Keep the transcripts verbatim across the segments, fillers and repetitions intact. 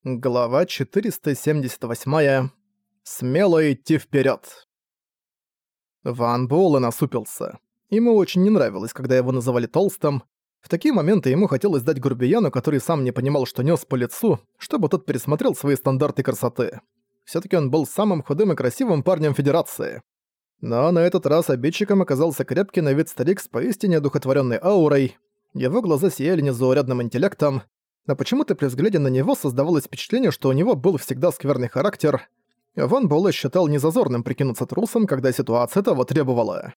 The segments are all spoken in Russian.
Глава четыреста семьдесят восемь. Смело идти вперед. Ван Буэлэ насупился. Ему очень не нравилось, когда его называли толстым. В такие моменты ему хотелось дать грубияну, который сам не понимал, что нес по лицу, чтобы тот пересмотрел свои стандарты красоты. Всё-таки он был самым худым и красивым парнем Федерации. Но на этот раз обидчиком оказался крепкий на вид старик с поистине одухотворённой аурой. Его глаза сияли незаурядным интеллектом, но почему-то при взгляде на него создавалось впечатление, что у него был всегда скверный характер. Ван Буэлэ считал незазорным прикинуться трусом, когда ситуация того требовала.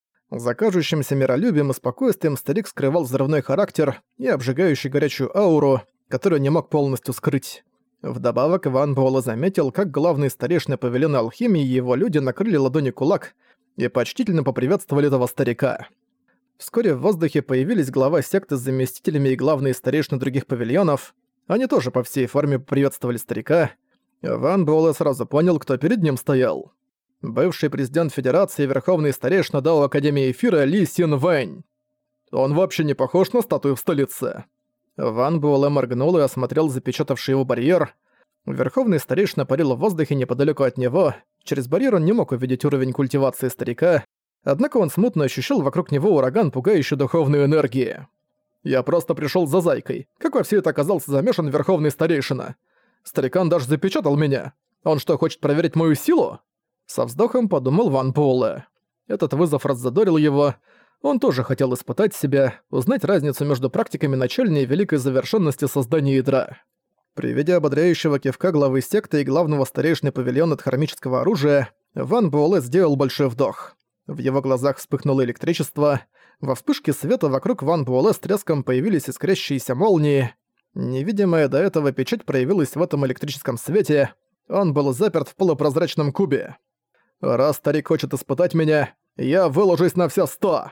За кажущимся миролюбием и спокойствием старик скрывал взрывной характер и обжигающий горячую ауру, которую не мог полностью скрыть. Вдобавок Ван Буэлэ заметил, как главный старейшина павильона алхимии и его люди накрыли ладони кулак и почтительно поприветствовали этого старика. Вскоре в воздухе появились глава секты с заместителями и главные старейшины других павильонов. Они тоже по всей форме приветствовали старика. Ван Буэлэ сразу понял, кто перед ним стоял. Бывший президент Федерации и верховный старейшина Дао Академии Эфира Ли Син Вэнь. Он вообще не похож на статую в столице. Ван Буэлэ моргнул и осмотрел запечатавший его барьер. Верховный старейшина парил в воздухе неподалеку от него. Через барьер он не мог увидеть уровень культивации старика, однако он смутно ощущал вокруг него ураган, пугающий духовную энергию. «Я просто пришёл за зайкой. Как во всё это оказался замешан верховный старейшина? Старикан даже запечатал меня. Он что, хочет проверить мою силу?» Со вздохом подумал Ван Буэлэ. Этот вызов раззадорил его. Он тоже хотел испытать себя, узнать разницу между практиками начальной и великой завершенности создания ядра. При виде ободряющего кивка главы секты и главного старейшины павильона от хромического оружия, Ван Буэлэ сделал большой вдох. В его глазах вспыхнуло электричество. Во вспышке света вокруг Ван Буэлэ с треском появились искрящиеся молнии. Невидимая до этого печать проявилась в этом электрическом свете. Он был заперт в полупрозрачном кубе. «Раз старик хочет испытать меня, я выложусь на все сто!»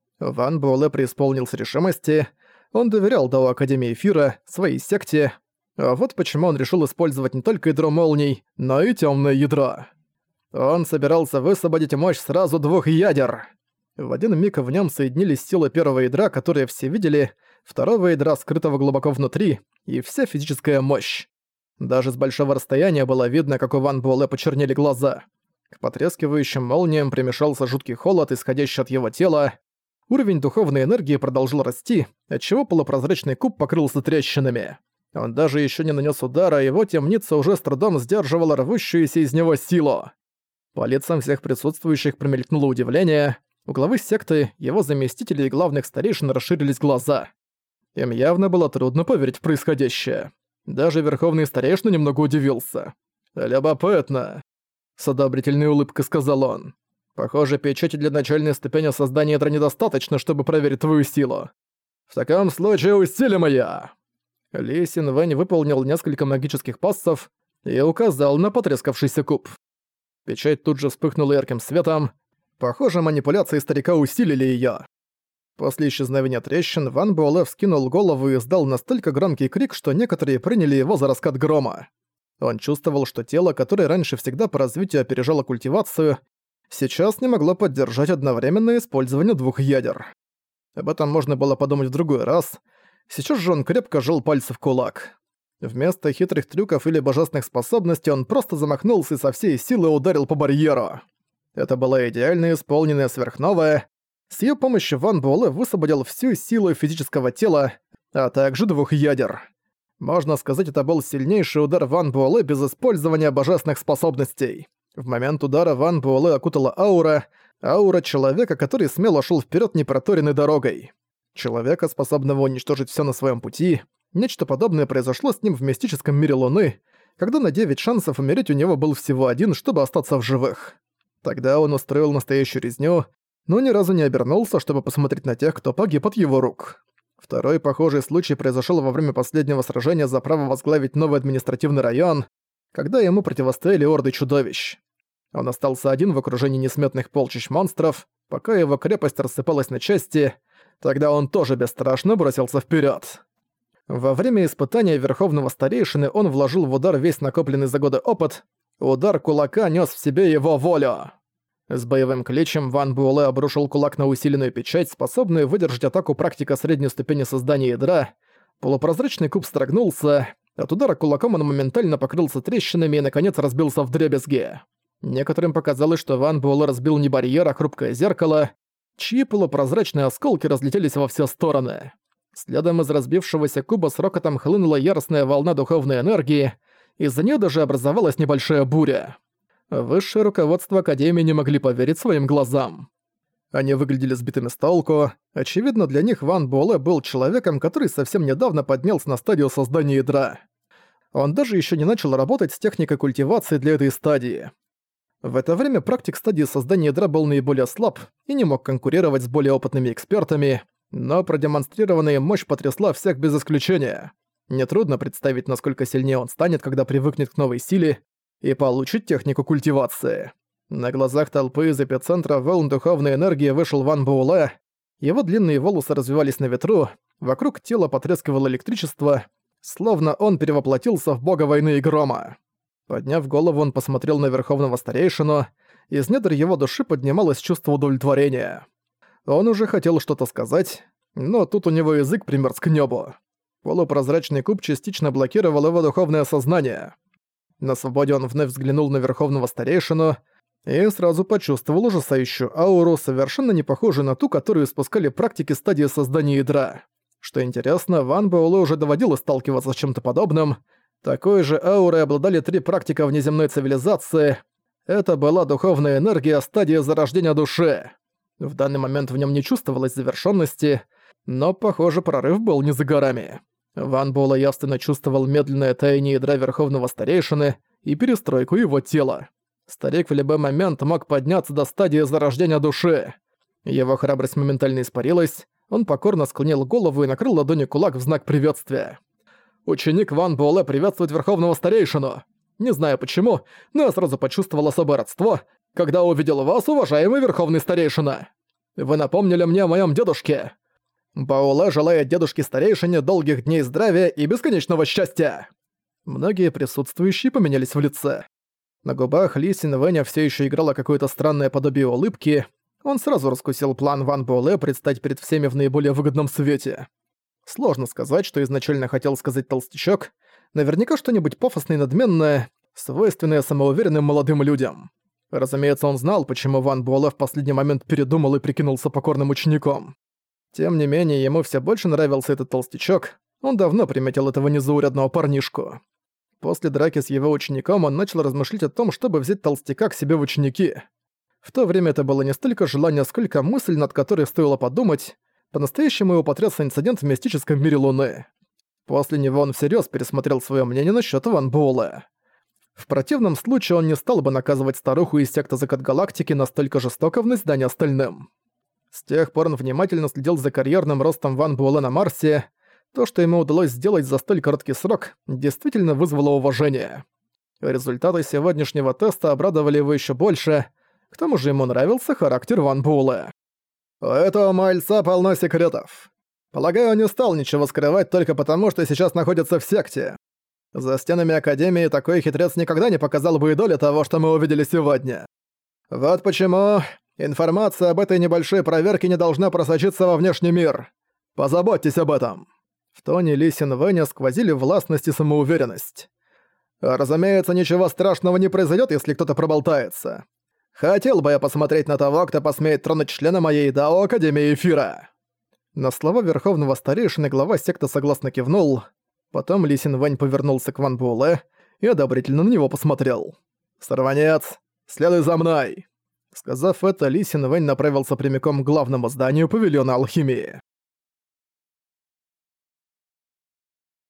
Ван Буэлэ преисполнился решимости. Он доверял Дао Академии Эфира, своей секте. А вот почему он решил использовать не только ядро молний, но и тёмное ядро. Он собирался высвободить мощь сразу двух ядер. В один миг в нем соединились силы первого ядра, которые все видели, второго ядра, скрытого глубоко внутри, и вся физическая мощь. Даже с большого расстояния было видно, как у Ван Буэлэ почернели глаза. К потрескивающим молниям примешался жуткий холод, исходящий от его тела. Уровень духовной энергии продолжил расти, отчего полупрозрачный куб покрылся трещинами. Он даже еще не нанес удара, а его темница уже с трудом сдерживала рвущуюся из него силу. По лицам всех присутствующих промелькнуло удивление. У главы секты, его заместителей и главных старейшин расширились глаза. Им явно было трудно поверить в происходящее. Даже верховный старейшина немного удивился. «Любопытно», — с одобрительной улыбкой сказал он. «Похоже, печати для начальной ступени создания ядра недостаточно, чтобы проверить твою силу. В таком случае усилим её!» Ли Син Вэнь выполнил несколько магических пассов и указал на потрескавшийся куб. Печать тут же вспыхнула ярким светом. Похоже, манипуляции старика усилили её. После исчезновения трещин Ван Буэлэ вскинул голову и издал настолько громкий крик, что некоторые приняли его за раскат грома. Он чувствовал, что тело, которое раньше всегда по развитию опережало культивацию, сейчас не могло поддержать одновременное использование двух ядер. Об этом можно было подумать в другой раз. Сейчас же он крепко сжал пальцы в кулак. Вместо хитрых трюков или божественных способностей он просто замахнулся и со всей силы ударил по барьеру. Это была идеально исполненная сверхновая. С её помощью Ван Буэлэ высвободил всю силу физического тела, а также двух ядер. Можно сказать, это был сильнейший удар Ван Буэлэ без использования божественных способностей. В момент удара Ван Буэлэ окутала аура, аура человека, который смело шел вперед непроторенной дорогой. Человека, способного уничтожить все на своем пути. Нечто подобное произошло с ним в мистическом мире Луны, когда на девять шансов умереть у него был всего один, чтобы остаться в живых. Тогда он устроил настоящую резню, но ни разу не обернулся, чтобы посмотреть на тех, кто погиб от его рук. Второй похожий случай произошел во время последнего сражения за право возглавить новый административный район, когда ему противостояли орды чудовищ. Он остался один в окружении несметных полчищ монстров, пока его крепость рассыпалась на части. Тогда он тоже бесстрашно бросился вперед. Во время испытания Верховного Старейшины он вложил в удар весь накопленный за годы опыт. Удар кулака нес в себе его волю. С боевым кличем Ван Буэлэ обрушил кулак на усиленную печать, способную выдержать атаку практика средней ступени создания ядра. Полупрозрачный куб строгнулся. От удара кулаком он моментально покрылся трещинами и, наконец, разбился вдребезги. Некоторым показалось, что Ван Буэлэ разбил не барьер, а хрупкое зеркало, чьи полупрозрачные осколки разлетелись во все стороны. Следом из разбившегося куба с рокотом хлынула яростная волна духовной энергии, из-за неё даже образовалась небольшая буря. Высшее руководство Академии не могли поверить своим глазам. Они выглядели сбитыми с толку. Очевидно, для них Ван Буэлэ был человеком, который совсем недавно поднялся на стадию создания ядра. Он даже ещё не начал работать с техникой культивации для этой стадии. В это время практик стадии создания ядра был наиболее слаб и не мог конкурировать с более опытными экспертами, но продемонстрированная мощь потрясла всех без исключения. Нетрудно представить, насколько сильнее он станет, когда привыкнет к новой силе и получит технику культивации. На глазах толпы из эпицентра волн духовной энергии вышел Ван Буэлэ. Его длинные волосы развивались на ветру, вокруг тела потрескивало электричество, словно он перевоплотился в бога войны и грома. Подняв голову, он посмотрел на верховного старейшину, из недр его души поднималось чувство удовлетворения. Он уже хотел что-то сказать, но тут у него язык примерз к небу. Полупрозрачный куб частично блокировал его духовное сознание. На свободе он вновь взглянул на верховного старейшину и сразу почувствовал ужасающую ауру, совершенно не похожую на ту, которую испускали практики стадии создания ядра. Что интересно, Ван Буэлэ уже доводилось сталкиваться с чем-то подобным. Такой же аурой обладали три практика внеземной цивилизации. Это была духовная энергия стадии зарождения души. В данный момент в нем не чувствовалось завершенности, но, похоже, прорыв был не за горами. Ван Буэлэ явственно чувствовал медленное таяние ядра Верховного Старейшины и перестройку его тела. Старик в любой момент мог подняться до стадии зарождения души. Его храбрость моментально испарилась, он покорно склонил голову и накрыл ладонью кулак в знак приветствия. «Ученик Ван Буэлэ приветствует Верховного Старейшину. Не знаю почему, но я сразу почувствовал особое родство, когда увидел вас, уважаемый Верховный Старейшина. Вы напомнили мне о моем дедушке. Буэлэ желает дедушке Старейшине долгих дней здравия и бесконечного счастья». Многие присутствующие поменялись в лице. На губах Ли Синвэня все еще играло какое-то странное подобие улыбки. Он сразу раскусил план Ван Буэлэ предстать перед всеми в наиболее выгодном свете. Сложно сказать, что изначально хотел сказать толстячок. Наверняка что-нибудь пафосное и надменное, свойственное самоуверенным молодым людям. Разумеется, он знал, почему Ван Буэлэ в последний момент передумал и прикинулся покорным учеником. Тем не менее, ему все больше нравился этот толстячок. Он давно приметил этого незаурядного парнишку. После драки с его учеником он начал размышлять о том, чтобы взять толстяка к себе в ученики. В то время это было не столько желание, сколько мысль, над которой стоило подумать. По-настоящему его потряс инцидент в мистическом мире Луны. После него он всерьез пересмотрел свое мнение насчет Ван Буэлэ. В противном случае он не стал бы наказывать старуху из секты Закат Галактики настолько жестоко в назидание остальным. С тех пор он внимательно следил за карьерным ростом Ван Буэлэ на Марсе. То, что ему удалось сделать за столь короткий срок, действительно вызвало уважение. Результаты сегодняшнего теста обрадовали его еще больше. К тому же ему нравился характер Ван Буэлэ. «У этого мальца полно секретов. Полагаю, он не стал ничего скрывать только потому, что сейчас находится в секте. За стенами Академии такой хитрец никогда не показал бы и доли того, что мы увидели сегодня. Вот почему информация об этой небольшой проверке не должна просочиться во внешний мир. Позаботьтесь об этом». В тоне Ли Синвэня сквозили властность и самоуверенность. «Разумеется, ничего страшного не произойдет, если кто-то проболтается. Хотел бы я посмотреть на того, кто посмеет тронуть члена моей дао Академии Эфира». На слова Верховного Старейшины глава секты согласно кивнул. Потом Ли Синвэнь повернулся к Ван Буэлэ и одобрительно на него посмотрел. «Сорванец, следуй за мной!» Сказав это, Ли Синвэнь направился прямиком к главному зданию павильона алхимии.